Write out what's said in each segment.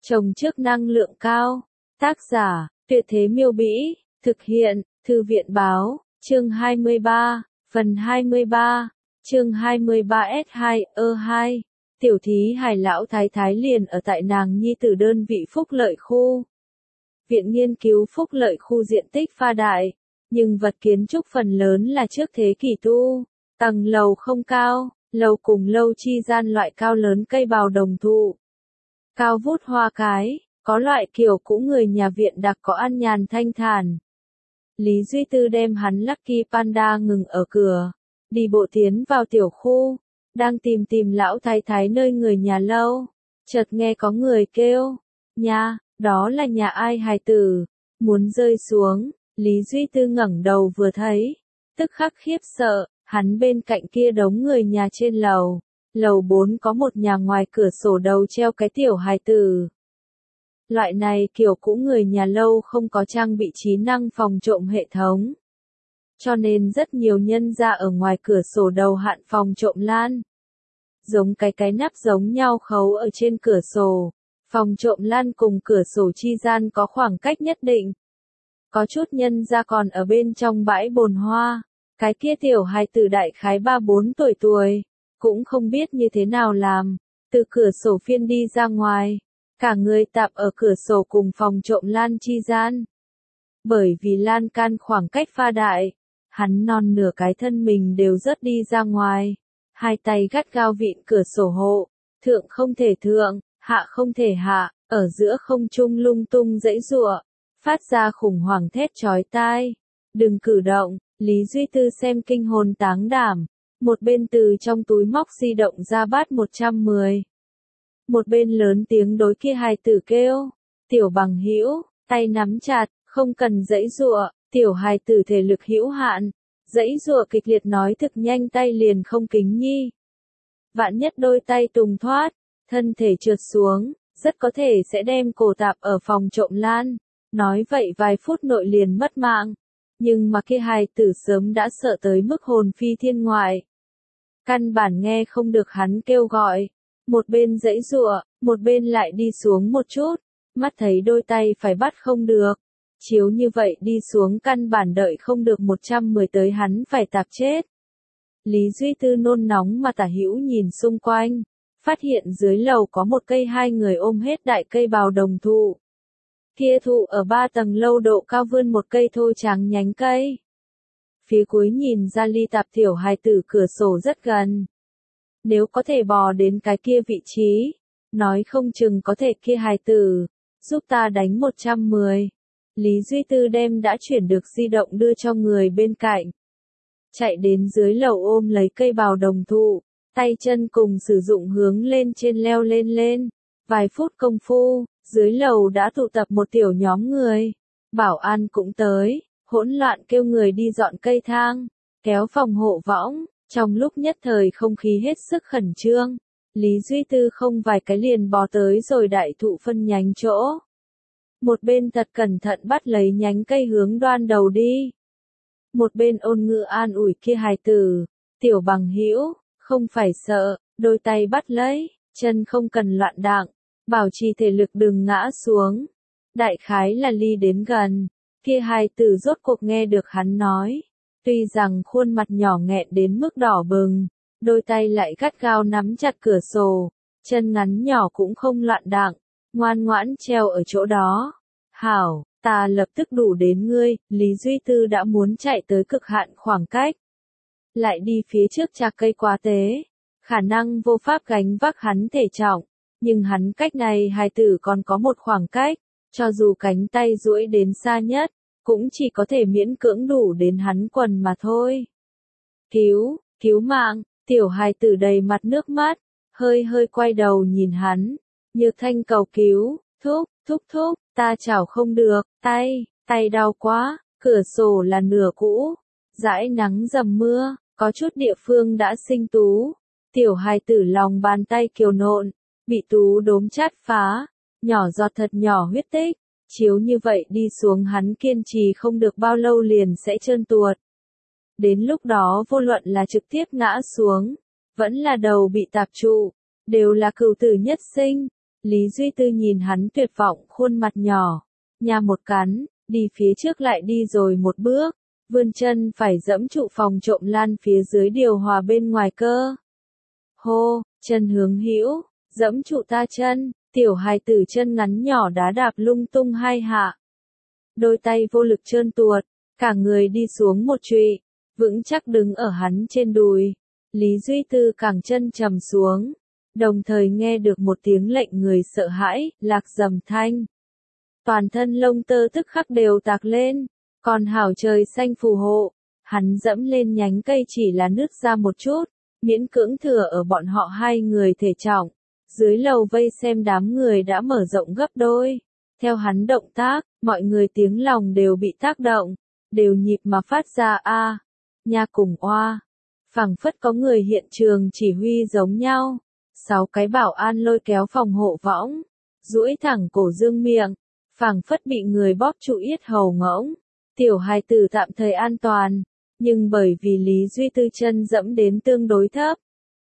Trồng trước năng lượng cao. Tác giả, Tuyệt Thế Miêu Bĩ, thực hiện, Thư viện Báo, chương 23, phần 23, chương 23S2, Tiểu thí hài lão thái thái liền ở tại nàng nhi tử đơn vị phúc lợi khu. Viện nghiên cứu phúc lợi khu diện tích pha đại, nhưng vật kiến trúc phần lớn là trước thế kỷ tu, tầng lầu không cao, lầu cùng lầu chi gian loại cao lớn cây bào đồng thụ. Cao vút hoa cái, có loại kiểu cũ người nhà viện đặc có an nhàn thanh thản. Lý Duy Tư đem hắn Lucky Panda ngừng ở cửa, đi bộ tiến vào tiểu khu, đang tìm lão thái thái nơi người nhà lâu, chợt nghe có người kêu, nha, đó là nhà ai hài tử, muốn rơi xuống, Lý Duy Tư ngẩng đầu vừa thấy, tức khắc khiếp sợ, hắn bên cạnh kia đống người nhà trên lầu. Lầu 4 có một nhà ngoài cửa sổ đầu treo cái tiểu hài tử. Loại này kiểu cũ người nhà lâu không có trang bị trí năng phòng trộm hệ thống. Cho nên rất nhiều nhân gia ở ngoài cửa sổ đầu hạn phòng trộm lan. Giống cái nắp giống nhau khấu ở trên cửa sổ. Phòng trộm lan cùng cửa sổ chi gian có khoảng cách nhất định. Có chút nhân gia còn ở bên trong bãi bồn hoa. Cái kia tiểu hài tử đại khái 3-4 tuổi. Cũng không biết như thế nào làm, từ cửa sổ phiên đi ra ngoài, cả người tạp ở cửa sổ cùng phòng trộm lan chi gian. Bởi vì lan can khoảng cách pha đại, hắn non nửa cái thân mình đều rớt đi ra ngoài, hai tay gắt gao vịn cửa sổ hộ, thượng không thể thượng, hạ không thể hạ, ở giữa không trung lung tung giãy giụa, phát ra khủng hoảng thét chói tai. Đừng cử động, Lý Duy Tư xem kinh hồn táng đảm. Một bên từ trong túi móc di động ra bát 110. Một bên lớn tiếng đối kia hài tử kêu, tiểu bằng hữu, tay nắm chặt, không cần giãy giụa, tiểu hài tử thể lực hữu hạn, giãy giụa kịch liệt nói thực nhanh tay liền không kính nhi. Vạn nhất đôi tay tùng thoát, thân thể trượt xuống, rất có thể sẽ đem cổ tạp ở phòng trộm lan, nói vậy vài phút nội liền mất mạng. Nhưng mà kia hài tử sớm đã sợ tới mức hồn phi thiên ngoại. Căn bản nghe không được hắn kêu gọi, một bên giãy giụa, một bên lại đi xuống một chút, mắt thấy đôi tay phải bắt không được. Chiếu như vậy đi xuống căn bản đợi không được 110 tới hắn phải tạp chết. Lý Duy Tư nôn nóng mà tả hữu nhìn xung quanh, phát hiện dưới lầu có một cây hai người ôm hết đại cây bào đồng thụ. Kia thụ ở 3 tầng lâu độ cao vươn một cây thôi trắng nhánh cây. Phía cuối nhìn ra ly tạp tiểu hài tử cửa sổ rất gần. Nếu có thể bò đến cái kia vị trí, nói không chừng có thể kia hài tử, giúp ta đánh 110. Lý Duy Tư đem đã chuyển được di động đưa cho người bên cạnh. Chạy đến dưới lầu ôm lấy cây bào đồng thụ, tay chân cùng sử dụng hướng lên trên leo lên. Vài phút công phu, dưới lầu đã tụ tập một tiểu nhóm người. Bảo an cũng tới. Hỗn loạn kêu người đi dọn cây thang, kéo phòng hộ võng, trong lúc nhất thời không khí hết sức khẩn trương. Lý Duy Tư không vài cái liền bò tới rồi đại thụ phân nhánh chỗ. Một bên thật cẩn thận bắt lấy nhánh cây hướng đoan đầu đi. Một bên ôn ngữ an ủi kia hài tử, tiểu bằng hữu, không phải sợ, đôi tay bắt lấy, chân không cần loạn đạng, bảo trì thể lực đừng ngã xuống. Đại khái là ly đến gần. Kia hài tử rốt cuộc nghe được hắn nói, tuy rằng khuôn mặt nhỏ nghẹn đến mức đỏ bừng, đôi tay lại gắt gao nắm chặt cửa sổ, chân ngắn nhỏ cũng không loạn đạng, ngoan ngoãn treo ở chỗ đó. Hảo, ta lập tức đủ đến ngươi, Lý Duy Tư đã muốn chạy tới cực hạn khoảng cách. Lại đi phía trước chạc cây quá tế, khả năng vô pháp gánh vác hắn thể trọng, nhưng hắn cách này hài tử còn có một khoảng cách. Cho dù cánh tay duỗi đến xa nhất, cũng chỉ có thể miễn cưỡng đủ đến hắn quần mà thôi. Cứu mạng, tiểu hài tử đầy mặt nước mắt, hơi quay đầu nhìn hắn, Nhược Thanh cầu cứu, thúc, ta chảo không được, tay đau quá, cửa sổ là nửa cũ, dãi nắng dầm mưa, có chút địa phương đã sinh tú, tiểu hài tử lòng bàn tay kiều nộn, bị tú đốm chát phá. Nhỏ giọt thật nhỏ huyết tích, chiếu như vậy đi xuống hắn kiên trì không được bao lâu liền sẽ trơn tuột. Đến lúc đó vô luận là trực tiếp ngã xuống, vẫn là đầu bị tạp trụ, đều là cửu tử nhất sinh. Lý Duy Tư nhìn hắn tuyệt vọng khuôn mặt nhỏ, nha một cắn, đi phía trước lại đi rồi một bước, vươn chân phải dẫm trụ phòng trộm lan phía dưới điều hòa bên ngoài cơ. Hô, chân hướng hữu, dẫm trụ ta chân, tiểu hài tử chân ngắn nhỏ đá đạp lung tung hai hạ. Đôi tay vô lực trơn tuột, cả người đi xuống một trụy, vững chắc đứng ở hắn trên đùi. Lý Duy Tư cẳng chân trầm xuống, đồng thời nghe được một tiếng lệnh người sợ hãi, lạc rầm thanh. Toàn thân lông tơ tức khắc đều tạc lên, còn hảo trời xanh phù hộ, hắn dẫm lên nhánh cây chỉ là nứt ra một chút, miễn cưỡng thừa ở bọn họ hai người thể trọng. Dưới lầu vây xem đám người đã mở rộng gấp đôi. Theo hắn động tác, mọi người tiếng lòng đều bị tác động, đều nhịp mà phát ra a, nha cùng oa. Phảng phất có người hiện trường chỉ huy giống nhau. 6 cái bảo an lôi kéo phòng hộ võng, duỗi thẳng cổ dương miệng, phảng phất bị người bóp trụ yết hầu ngỗng. Tiểu hài tử tạm thời an toàn, nhưng bởi vì Lý Duy Tư chân dẫm đến tương đối thấp.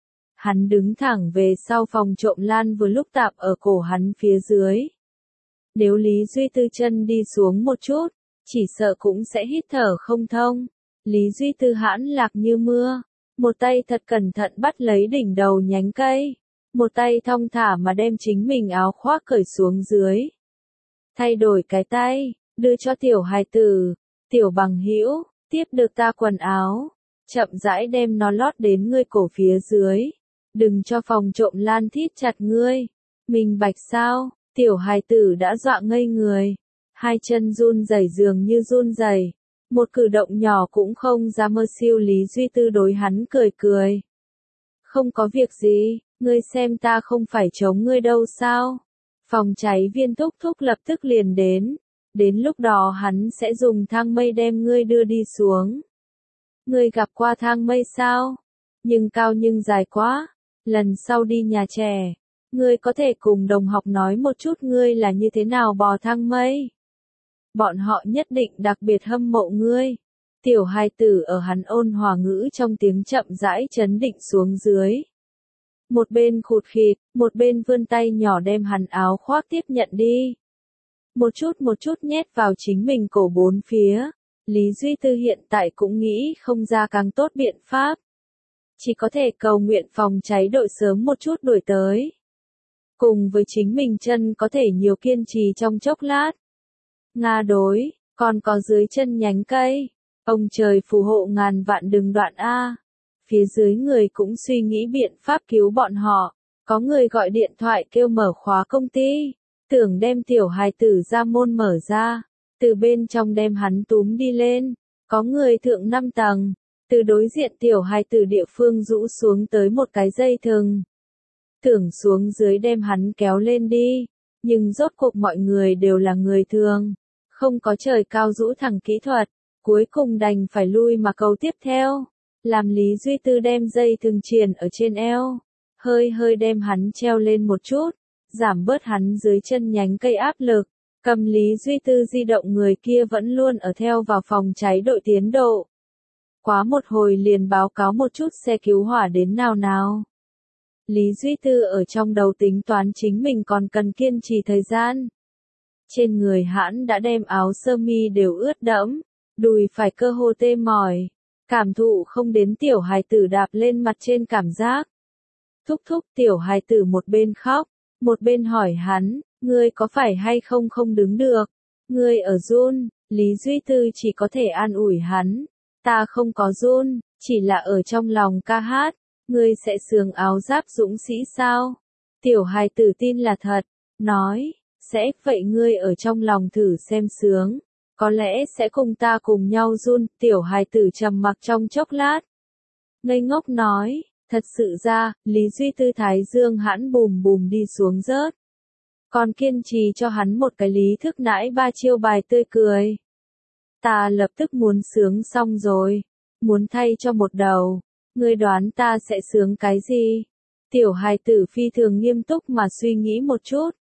Hắn đứng thẳng về sau phòng trộm lan vừa lúc tạm ở cổ hắn phía dưới. Nếu Lý Duy Tư chân đi xuống một chút, chỉ sợ cũng sẽ hít thở không thông. Lý Duy Tư hãn lạc như mưa, một tay thật cẩn thận bắt lấy đỉnh đầu nhánh cây, một tay thong thả mà đem chính mình áo khoác cởi xuống dưới. Thay đổi cái tay, đưa cho tiểu hài tử, tiểu bằng hữu, tiếp được ta quần áo, chậm rãi đem nó lót đến ngươi cổ phía dưới. Đừng cho phòng trộm lan thít chặt ngươi. Minh bạch sao? Tiểu hài tử đã dọa ngây người. Hai chân run rẩy dường như run rẩy. Một cử động nhỏ cũng không ra mơ siêu. Lý Duy Tư đối hắn cười cười. Không có việc gì, ngươi xem ta không phải chống ngươi đâu sao? Phòng cháy viên thúc thúc lập tức liền đến. Đến lúc đó hắn sẽ dùng thang mây đem ngươi đưa đi xuống. Ngươi gặp qua thang mây sao? Nhưng cao nhưng dài quá. Lần sau đi nhà trẻ, ngươi có thể cùng đồng học nói một chút ngươi là như thế nào bò thang mây. Bọn họ nhất định đặc biệt hâm mộ ngươi. Tiểu hài tử ở hắn ôn hòa ngữ trong tiếng chậm rãi chấn định xuống dưới. Một bên khụt khịt, một bên vươn tay nhỏ đem hắn áo khoác tiếp nhận đi. Một chút nhét vào chính mình cổ bốn phía. Lý Duy Tư hiện tại cũng nghĩ không ra càng tốt biện pháp. Chỉ có thể cầu nguyện phòng cháy đội sớm một chút đuổi tới. Cùng với chính mình chân có thể nhiều kiên trì trong chốc lát. Nga đối, còn có dưới chân nhánh cây. Ông trời phù hộ ngàn vạn đừng đoạn A. Phía dưới người cũng suy nghĩ biện pháp cứu bọn họ. Có người gọi điện thoại kêu mở khóa công ty. Tưởng đem tiểu hài tử ra môn mở ra. Từ bên trong đem hắn túm đi lên. Có người thượng 5 tầng. Từ đối diện tiểu hài tử địa phương rũ xuống tới một cái dây thừng. Tưởng xuống dưới đem hắn kéo lên đi. Nhưng rốt cuộc mọi người đều là người thường. Không có trời cao rũ thẳng kỹ thuật. Cuối cùng đành phải lui mà cầu tiếp theo. Làm Lý Duy Tư đem dây thừng triền ở trên eo. Hơi hơi đem hắn treo lên một chút. Giảm bớt hắn dưới chân nhánh cây áp lực. Cầm Lý Duy Tư di động người kia vẫn luôn ở theo vào phòng cháy đội tiến độ. Quá một hồi liền báo cáo một chút xe cứu hỏa đến nào. Lý Duy Tư ở trong đầu tính toán chính mình còn cần kiên trì thời gian. Trên người hãn đã đem áo sơ mi đều ướt đẫm, đùi phải cơ hồ tê mỏi, cảm thụ không đến tiểu hài tử đạp lên mặt trên cảm giác. Thúc thúc tiểu hài tử một bên khóc, một bên hỏi hắn, ngươi có phải hay không không đứng được, ngươi ở run. Lý Duy Tư chỉ có thể an ủi hắn, ta không có run, chỉ là ở trong lòng ca hát, ngươi sẽ sướng áo giáp dũng sĩ sao? Tiểu hài tử tin là thật, nói, sẽ, vậy ngươi ở trong lòng thử xem sướng, có lẽ sẽ cùng ta cùng nhau run. Tiểu hài tử trầm mặc trong chốc lát, ngây ngốc nói, thật sự ra, Lý Duy Tư thái dương hãn bùm bùm đi xuống rớt. Còn kiên trì cho hắn một cái lý thức nãi ba chiêu bài tươi cười. Ta lập tức muốn sướng xong rồi, muốn thay cho một đầu, ngươi đoán ta sẽ sướng cái gì? Tiểu hài tử phi thường nghiêm túc mà suy nghĩ một chút.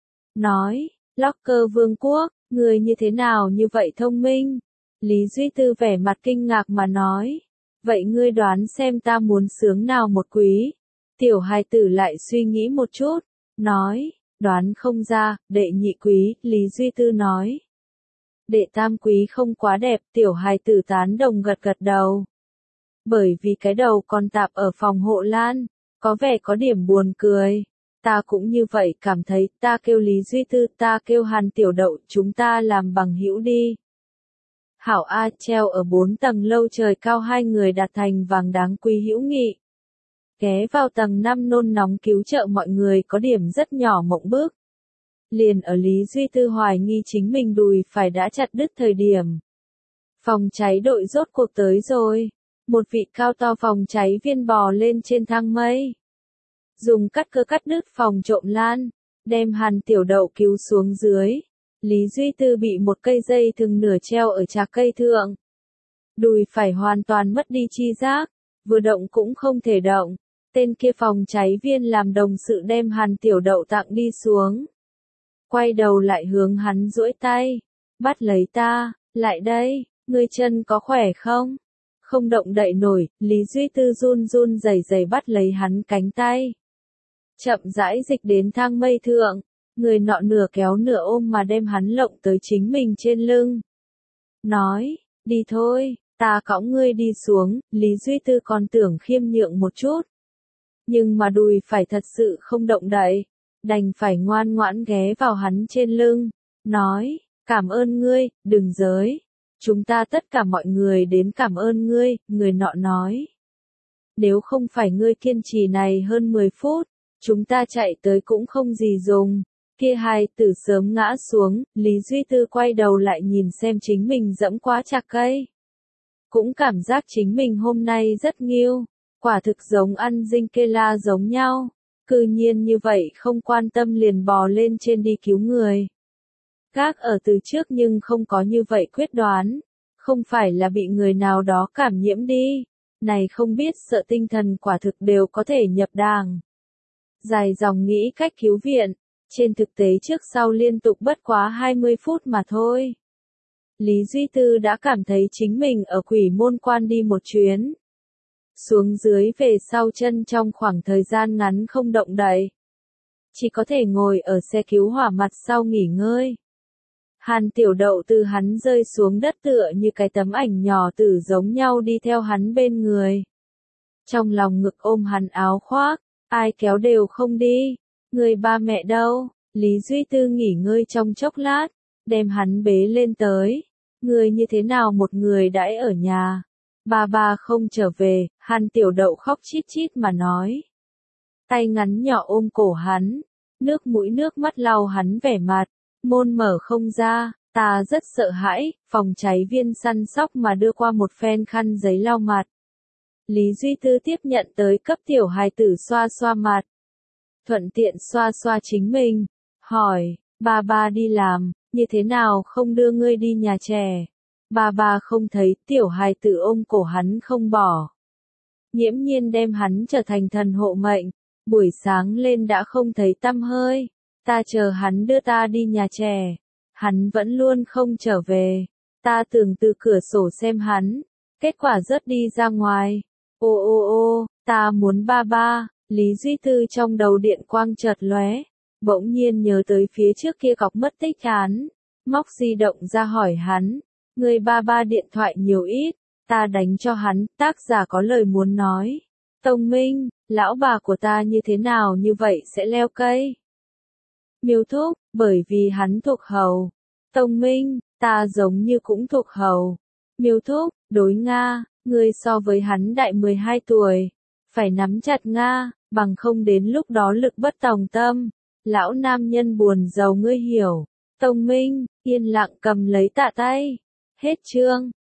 Nói, Locker Vương quốc, ngươi như thế nào như vậy thông minh? Lý Duy Tư vẻ mặt kinh ngạc mà nói, vậy ngươi đoán xem ta muốn sướng nào một quý? Tiểu hài tử lại suy nghĩ một chút, nói, Đoán không ra, đệ nhị quý, Lý Duy Tư nói. Đệ tam quý không quá đẹp, tiểu hài tử tán đồng gật gật đầu. Bởi vì cái đầu còn tạp ở phòng hộ lan, có vẻ có điểm buồn cười. Ta cũng như vậy cảm thấy, ta kêu Lý Duy Tư, ta kêu Hàn Tiểu Đậu, chúng ta làm bằng hữu đi. Hảo A, treo ở 4 tầng lâu trời cao hai người đạt thành vàng đáng quý hữu nghị. Ghé vào tầng 5 nôn nóng cứu trợ mọi người có điểm rất nhỏ mộng bước. Liền ở Lý Duy Tư hoài nghi chính mình đùi phải đã chặt đứt thời điểm. Phòng cháy đội rốt cuộc tới rồi. Một vị cao to phòng cháy viên bò lên trên thang mây. Dùng cắt cơ cắt đứt phòng trộm lan, đem Hàn Tiểu Đậu cứu xuống dưới. Lý Duy Tư bị một cây dây thừng nửa treo ở trạc cây thượng. Đùi phải hoàn toàn mất đi chi giác, vừa động cũng không thể động. Tên kia phòng cháy viên làm đồng sự đem Hàn Tiểu Đậu tặng đi xuống. Quay đầu lại hướng hắn duỗi tay. Bắt lấy ta, lại đây, ngươi chân có khỏe không? Không động đậy nổi, Lý Duy Tư run run rẩy rẩy bắt lấy hắn cánh tay. Chậm rãi dịch đến thang mây thượng, người nọ nửa kéo nửa ôm mà đem hắn lộng tới chính mình trên lưng. Nói, đi thôi, ta cõng ngươi đi xuống, Lý Duy Tư còn tưởng khiêm nhượng một chút. Nhưng mà đùi phải thật sự không động đậy, đành phải ngoan ngoãn ghé vào hắn trên lưng, nói, cảm ơn ngươi, đừng giới. Chúng ta tất cả mọi người đến cảm ơn ngươi, người nọ nói. Nếu không phải ngươi kiên trì này hơn 10 phút, chúng ta chạy tới cũng không gì dùng. Kia hai tử sớm ngã xuống, Lý Duy Tư quay đầu lại nhìn xem chính mình dẫm quá chạc cây. Cũng cảm giác chính mình hôm nay rất nghiêu, quả thực giống ăn dinh kê la giống nhau. Cư nhiên như vậy không quan tâm liền bò lên trên đi cứu người. Gác ở từ trước nhưng không có như vậy quyết đoán, không phải là bị người nào đó cảm nhiễm đi, này không biết sợ tinh thần quả thực đều có thể nhập đàng. Dài dòng nghĩ cách cứu viện, trên thực tế trước sau liên tục bất quá 20 phút mà thôi. Lý Duy Tư đã cảm thấy chính mình ở quỷ môn quan đi một chuyến. Xuống dưới về sau chân trong khoảng thời gian ngắn không động đậy. Chỉ có thể ngồi ở xe cứu hỏa mặt sau nghỉ ngơi. Hàn Tiểu Đậu từ hắn rơi xuống đất tựa như cái tấm ảnh nhỏ tử giống nhau đi theo hắn bên người. Trong lòng ngực ôm hắn áo khoác, ai kéo đều không đi. Người ba mẹ đâu? Lý Duy Tư nghỉ ngơi trong chốc lát, đem hắn bế lên tới. Người như thế nào một người đãi ở nhà? Ba không trở về, Hàn Tiểu Đậu khóc chít chít mà nói. Tay ngắn nhỏ ôm cổ hắn, nước mũi nước mắt lau hắn vẻ mặt. Môn mở không ra, ta rất sợ hãi, phòng cháy viên săn sóc mà đưa qua một phen khăn giấy lau mặt. Lý Duy Tư tiếp nhận tới cấp tiểu hài tử xoa xoa mặt. Thuận tiện xoa xoa chính mình, hỏi, ba đi làm, như thế nào không đưa ngươi đi nhà trẻ? Ba không thấy, tiểu hài tử ôm cổ hắn không bỏ. Nhiễm nhiên đem hắn trở thành thần hộ mệnh, buổi sáng lên đã không thấy tăm hơi. Ta chờ hắn đưa ta đi nhà trẻ, hắn vẫn luôn không trở về. Ta tưởng từ cửa sổ xem hắn, kết quả rớt đi ra ngoài. Ô, ta muốn ba. Lý Duy Tư trong đầu điện quang chợt lóe, bỗng nhiên nhớ tới phía trước kia cọc mất tích án, móc di động ra hỏi hắn, người ba điện thoại nhiều ít, ta đánh cho hắn, tác giả có lời muốn nói. Tông Minh, lão bà của ta như thế nào như vậy sẽ leo cây? Miêu Thúc, bởi vì hắn thuộc hầu. Tông Minh, ta giống như cũng thuộc hầu. Miêu Thúc, đối Nga, ngươi so với hắn đại 12 tuổi. Phải nắm chặt Nga, bằng không đến lúc đó lực bất tòng tâm. Lão nam nhân buồn giàu ngươi hiểu. Tông Minh, yên lặng cầm lấy tạ tay. Hết chương.